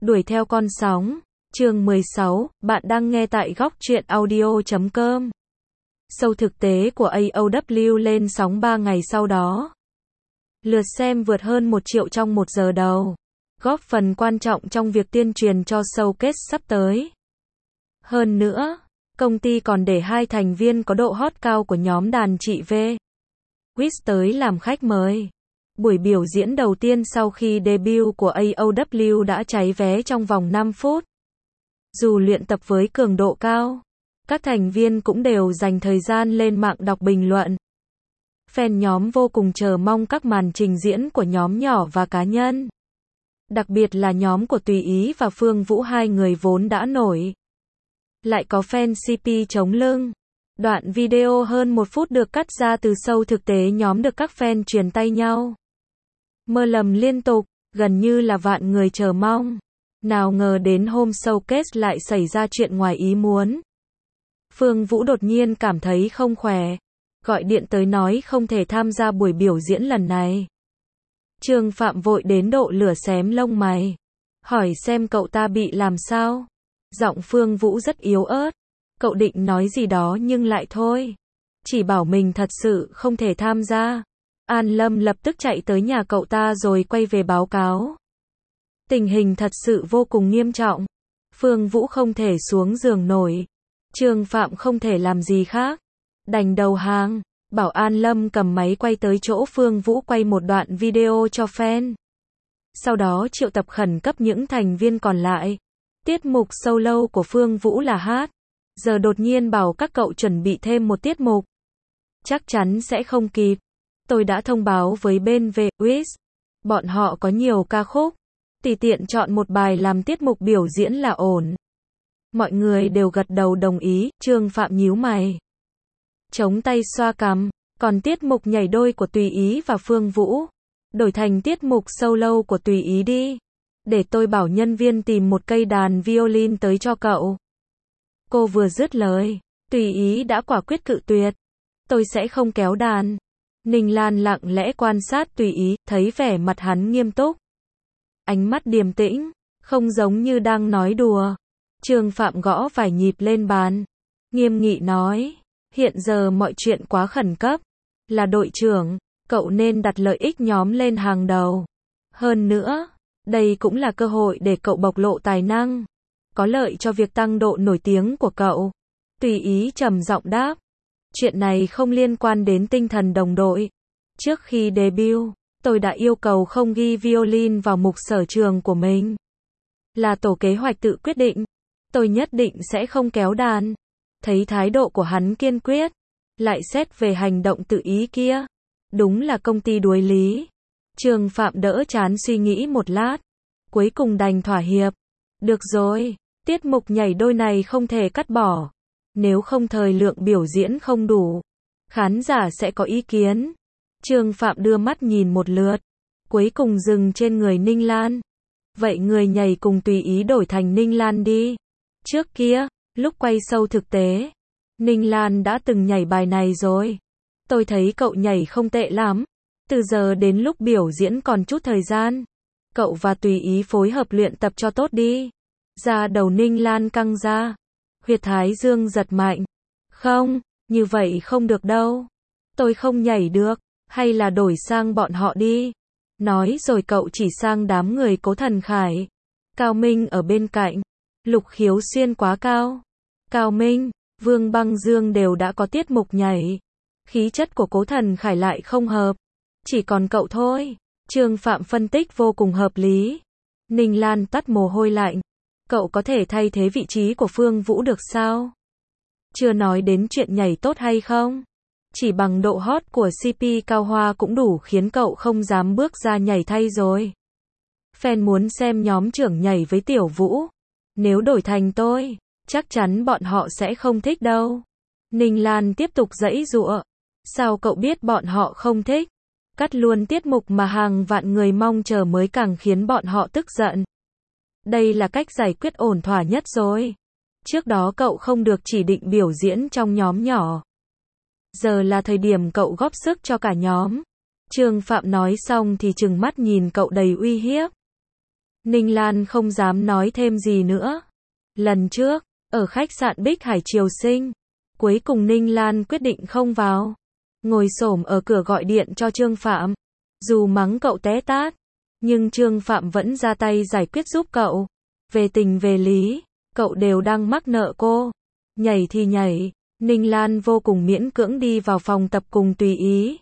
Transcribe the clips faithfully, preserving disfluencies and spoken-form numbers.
Đuổi theo con sóng. Chương mười sáu, bạn đang nghe tại góc truyện audio chấm com. Show thực tế của a o vê lên sóng ba ngày sau đó. Lượt xem vượt hơn một triệu trong một giờ đầu. Góp phần quan trọng trong việc tuyên truyền cho showcase sắp tới. Hơn nữa, công ty còn để hai thành viên có độ hot cao của nhóm đàn chị V. Wiz tới làm khách mời. Buổi biểu diễn đầu tiên sau khi debut của a o vê đã cháy vé trong vòng năm phút. Dù luyện tập với cường độ cao, các thành viên cũng đều dành thời gian lên mạng đọc bình luận. Fan nhóm vô cùng chờ mong các màn trình diễn của nhóm nhỏ và cá nhân. Đặc biệt là nhóm của Tùy Ý và Phương Vũ, hai người vốn đã nổi. Lại có fan xê pê chống lưng. Đoạn video hơn một phút được cắt ra từ show thực tế nhóm được các fan truyền tay nhau. Mơ lầm liên tục, gần như là vạn người chờ mong. Nào ngờ đến hôm showcase lại xảy ra chuyện ngoài ý muốn. Phương Vũ đột nhiên cảm thấy không khỏe. Gọi điện tới nói không thể tham gia buổi biểu diễn lần này. Trương Phạm vội đến độ lửa xém lông mày. Hỏi xem cậu ta bị làm sao. Giọng Phương Vũ rất yếu ớt. Cậu định nói gì đó nhưng lại thôi. Chỉ bảo mình thật sự không thể tham gia. An Lâm lập tức chạy tới nhà cậu ta rồi quay về báo cáo. Tình hình thật sự vô cùng nghiêm trọng. Phương Vũ không thể xuống giường nổi. Trương Phạm không thể làm gì khác. Đành đầu hàng, bảo An Lâm cầm máy quay tới chỗ Phương Vũ quay một đoạn video cho fan. Sau đó triệu tập khẩn cấp những thành viên còn lại. Tiết mục solo của Phương Vũ là hát. Giờ đột nhiên bảo các cậu chuẩn bị thêm một tiết mục. Chắc chắn sẽ không kịp. Tôi đã thông báo với bên V. Wiz. Bọn họ có nhiều ca khúc. Tùy tiện chọn một bài làm tiết mục biểu diễn là ổn. Mọi người đều gật đầu đồng ý. Trương Phạm nhíu mày. Chống tay xoa cằm. Còn tiết mục nhảy đôi của Tùy Ý và Phương Vũ, đổi thành tiết mục solo của Tùy Ý đi. Để tôi bảo nhân viên tìm một cây đàn violin tới cho cậu. Cô vừa dứt lời, Tùy Ý đã quả quyết cự tuyệt. Tôi sẽ không kéo đàn. Ninh Lan lặng lẽ quan sát Tùy Ý, thấy vẻ mặt hắn nghiêm túc. Ánh mắt điềm tĩnh, không giống như đang nói đùa. Trương Phạm gõ vài nhịp lên bàn. Nghiêm nghị nói, hiện giờ mọi chuyện quá khẩn cấp. Là đội trưởng, cậu nên đặt lợi ích nhóm lên hàng đầu. Hơn nữa, đây cũng là cơ hội để cậu bộc lộ tài năng. Có lợi cho việc tăng độ nổi tiếng của cậu. Tùy Ý trầm giọng đáp. Chuyện này không liên quan đến tinh thần đồng đội. Trước khi debut, tôi đã yêu cầu không ghi violin vào mục sở trường của mình. Là tổ kế hoạch tự quyết định. Tôi nhất định sẽ không kéo đàn. Thấy thái độ của hắn kiên quyết. Lại xét về hành động tự ý kia. Đúng là công ty đuối lý. Trương Phạm đỡ chán suy nghĩ một lát. Cuối cùng đành thỏa hiệp. Được rồi, tiết mục nhảy đôi này không thể cắt bỏ. Nếu không thời lượng biểu diễn không đủ, khán giả sẽ có ý kiến. Trương Phạm đưa mắt nhìn một lượt. Cuối cùng dừng trên người Ninh Lan. Vậy người nhảy cùng Tùy Ý đổi thành Ninh Lan đi. Trước kia, lúc quay show thực tế, Ninh Lan đã từng nhảy bài này rồi. Tôi thấy cậu nhảy không tệ lắm. Từ giờ đến lúc biểu diễn còn chút thời gian. Cậu và Tùy Ý phối hợp luyện tập cho tốt đi. Da đầu Ninh Lan căng ra. Huyệt thái dương giật mạnh. Không, như vậy không được đâu. Tôi không nhảy được. Hay là đổi sang bọn họ đi. Nói rồi cậu chỉ sang đám người Cố Thần Khải. Cao Minh ở bên cạnh. Lục Khiếu Xuyên quá cao. Cao Minh, Vương Băng Dương đều đã có tiết mục nhảy. Khí chất của Cố Thần Khải lại không hợp. Chỉ còn cậu thôi. Trương Phạm phân tích vô cùng hợp lý. Ninh Lan tắt mồ hôi lạnh. Cậu có thể thay thế vị trí của Phương Vũ được sao? Chưa nói đến chuyện nhảy tốt hay không. Chỉ bằng độ hot của xê pê Cao Hoa cũng đủ khiến cậu không dám bước ra nhảy thay rồi. Fan muốn xem nhóm trưởng nhảy với Tiểu Vũ. Nếu đổi thành tôi, chắc chắn bọn họ sẽ không thích đâu. Ninh Lan tiếp tục giãy giụa. Sao cậu biết bọn họ không thích? Cắt luôn tiết mục mà hàng vạn người mong chờ mới càng khiến bọn họ tức giận. Đây là cách giải quyết ổn thỏa nhất rồi. Trước đó cậu không được chỉ định biểu diễn trong nhóm nhỏ. Giờ là thời điểm cậu góp sức cho cả nhóm. Trương Phạm nói xong thì trừng mắt nhìn cậu đầy uy hiếp. Ninh Lan không dám nói thêm gì nữa. Lần trước, ở khách sạn Bích Hải Triều Sinh, cuối cùng Ninh Lan quyết định không vào. Ngồi xổm ở cửa gọi điện cho Trương Phạm. Dù mắng cậu té tát, nhưng Trương Phạm vẫn ra tay giải quyết giúp cậu. Về tình về lý, cậu đều đang mắc nợ cô. Nhảy thì nhảy, Ninh Lan vô cùng miễn cưỡng đi vào phòng tập cùng Tùy Ý.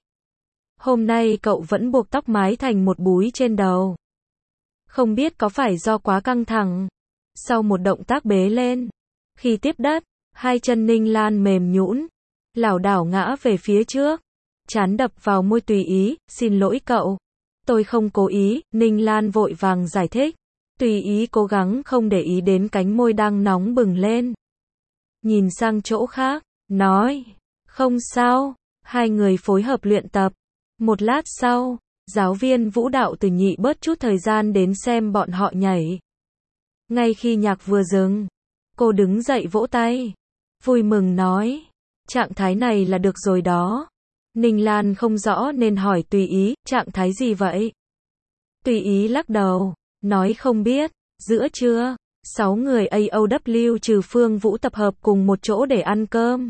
Hôm nay cậu vẫn buộc tóc mái thành một búi trên đầu. Không biết có phải do quá căng thẳng. Sau một động tác bế lên, khi tiếp đất, hai chân Ninh Lan mềm nhũn, lảo đảo ngã về phía trước, trán đập vào môi Tùy Ý, xin lỗi cậu. Tôi không cố ý, Ninh Lan vội vàng giải thích. Tùy Ý cố gắng không để ý đến cánh môi đang nóng bừng lên. Nhìn sang chỗ khác, nói, không sao, hai người phối hợp luyện tập. Một lát sau, giáo viên vũ đạo Từ Nhị bớt chút thời gian đến xem bọn họ nhảy. Ngay khi nhạc vừa dừng, cô đứng dậy vỗ tay, vui mừng nói, trạng thái này là được rồi đó. Ninh Lan không rõ nên hỏi Tùy Ý, trạng thái gì vậy? Tùy Ý lắc đầu, nói không biết. Giữa trưa, sáu người a o vê trừ Phương Vũ tập hợp cùng một chỗ để ăn cơm.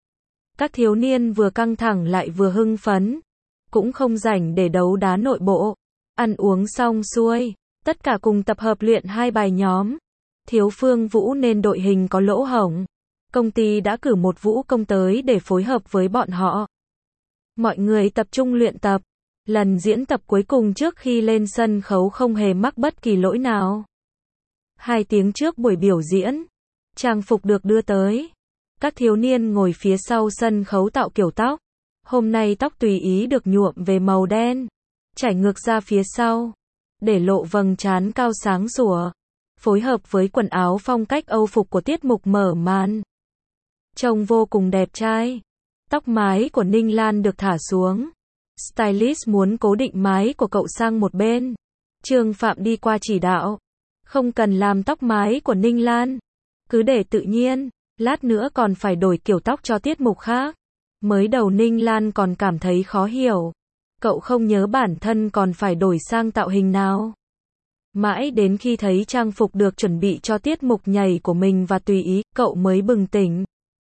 Các thiếu niên vừa căng thẳng lại vừa hưng phấn, cũng không rảnh để đấu đá nội bộ. Ăn uống xong xuôi, tất cả cùng tập hợp luyện hai bài nhóm. Thiếu Phương Vũ nên đội hình có lỗ hổng. Công ty đã cử một vũ công tới để phối hợp với bọn họ. Mọi người tập trung luyện tập. Lần diễn tập cuối cùng trước khi lên sân khấu không hề mắc bất kỳ lỗi nào. Hai tiếng trước buổi biểu diễn, trang phục được đưa tới. Các thiếu niên ngồi phía sau sân khấu tạo kiểu tóc. Hôm nay tóc Tùy Ý được nhuộm về màu đen, chảy ngược ra phía sau, để lộ vầng trán cao sáng sủa, phối hợp với quần áo phong cách Âu phục của tiết mục mở màn. Trông vô cùng đẹp trai. Tóc mái của Ninh Lan được thả xuống. Stylist muốn cố định mái của cậu sang một bên. Trương Phạm đi qua chỉ đạo. Không cần làm tóc mái của Ninh Lan. Cứ để tự nhiên. Lát nữa còn phải đổi kiểu tóc cho tiết mục khác. Mới đầu Ninh Lan còn cảm thấy khó hiểu. Cậu không nhớ bản thân còn phải đổi sang tạo hình nào. Mãi đến khi thấy trang phục được chuẩn bị cho tiết mục nhảy của mình và Tùy Ý, cậu mới bừng tỉnh.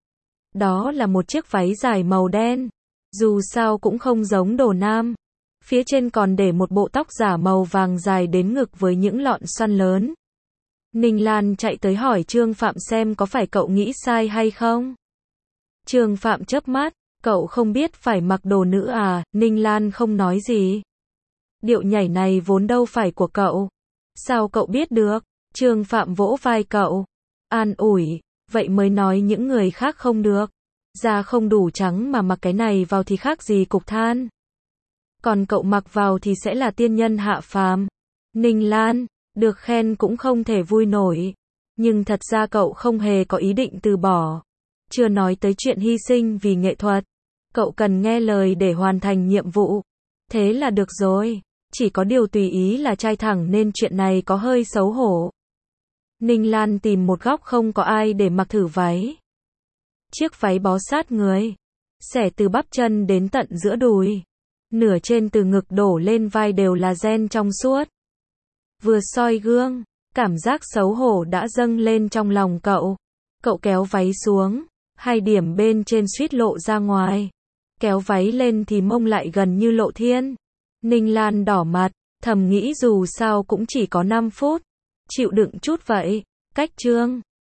Đó là một chiếc váy dài màu đen. Dù sao cũng không giống đồ nam. Phía trên còn để một bộ tóc giả màu vàng dài đến ngực với những lọn xoăn lớn. Ninh Lan chạy tới hỏi Trương Phạm xem có phải cậu nghĩ sai hay không. Trương Phạm chớp mắt, cậu không biết phải mặc đồ nữ à? Ninh Lan không nói gì. Điệu nhảy này vốn đâu phải của cậu. Sao cậu biết được? Trương Phạm vỗ vai cậu, an ủi, vậy mới nói những người khác không được. Da không đủ trắng mà mặc cái này vào thì khác gì cục than. Còn cậu mặc vào thì sẽ là tiên nhân hạ phàm. Ninh Lan, được khen cũng không thể vui nổi. Nhưng thật ra cậu không hề có ý định từ bỏ. Chưa nói tới chuyện hy sinh vì nghệ thuật. Cậu cần nghe lời để hoàn thành nhiệm vụ. Thế là được rồi. Chỉ có điều Tùy Ý là trai thẳng nên chuyện này có hơi xấu hổ. Ninh Lan tìm một góc không có ai để mặc thử váy. Chiếc váy bó sát người, xẻ từ bắp chân đến tận giữa đùi. Nửa trên từ ngực đổ lên vai đều là ren trong suốt. Vừa soi gương, cảm giác xấu hổ đã dâng lên trong lòng cậu. Cậu kéo váy xuống, hai điểm bên trên suýt lộ ra ngoài. Kéo váy lên thì mông lại gần như lộ thiên. Ninh Lan đỏ mặt, thầm nghĩ dù sao cũng chỉ có năm phút. Chịu đựng chút vậy. Cách Trương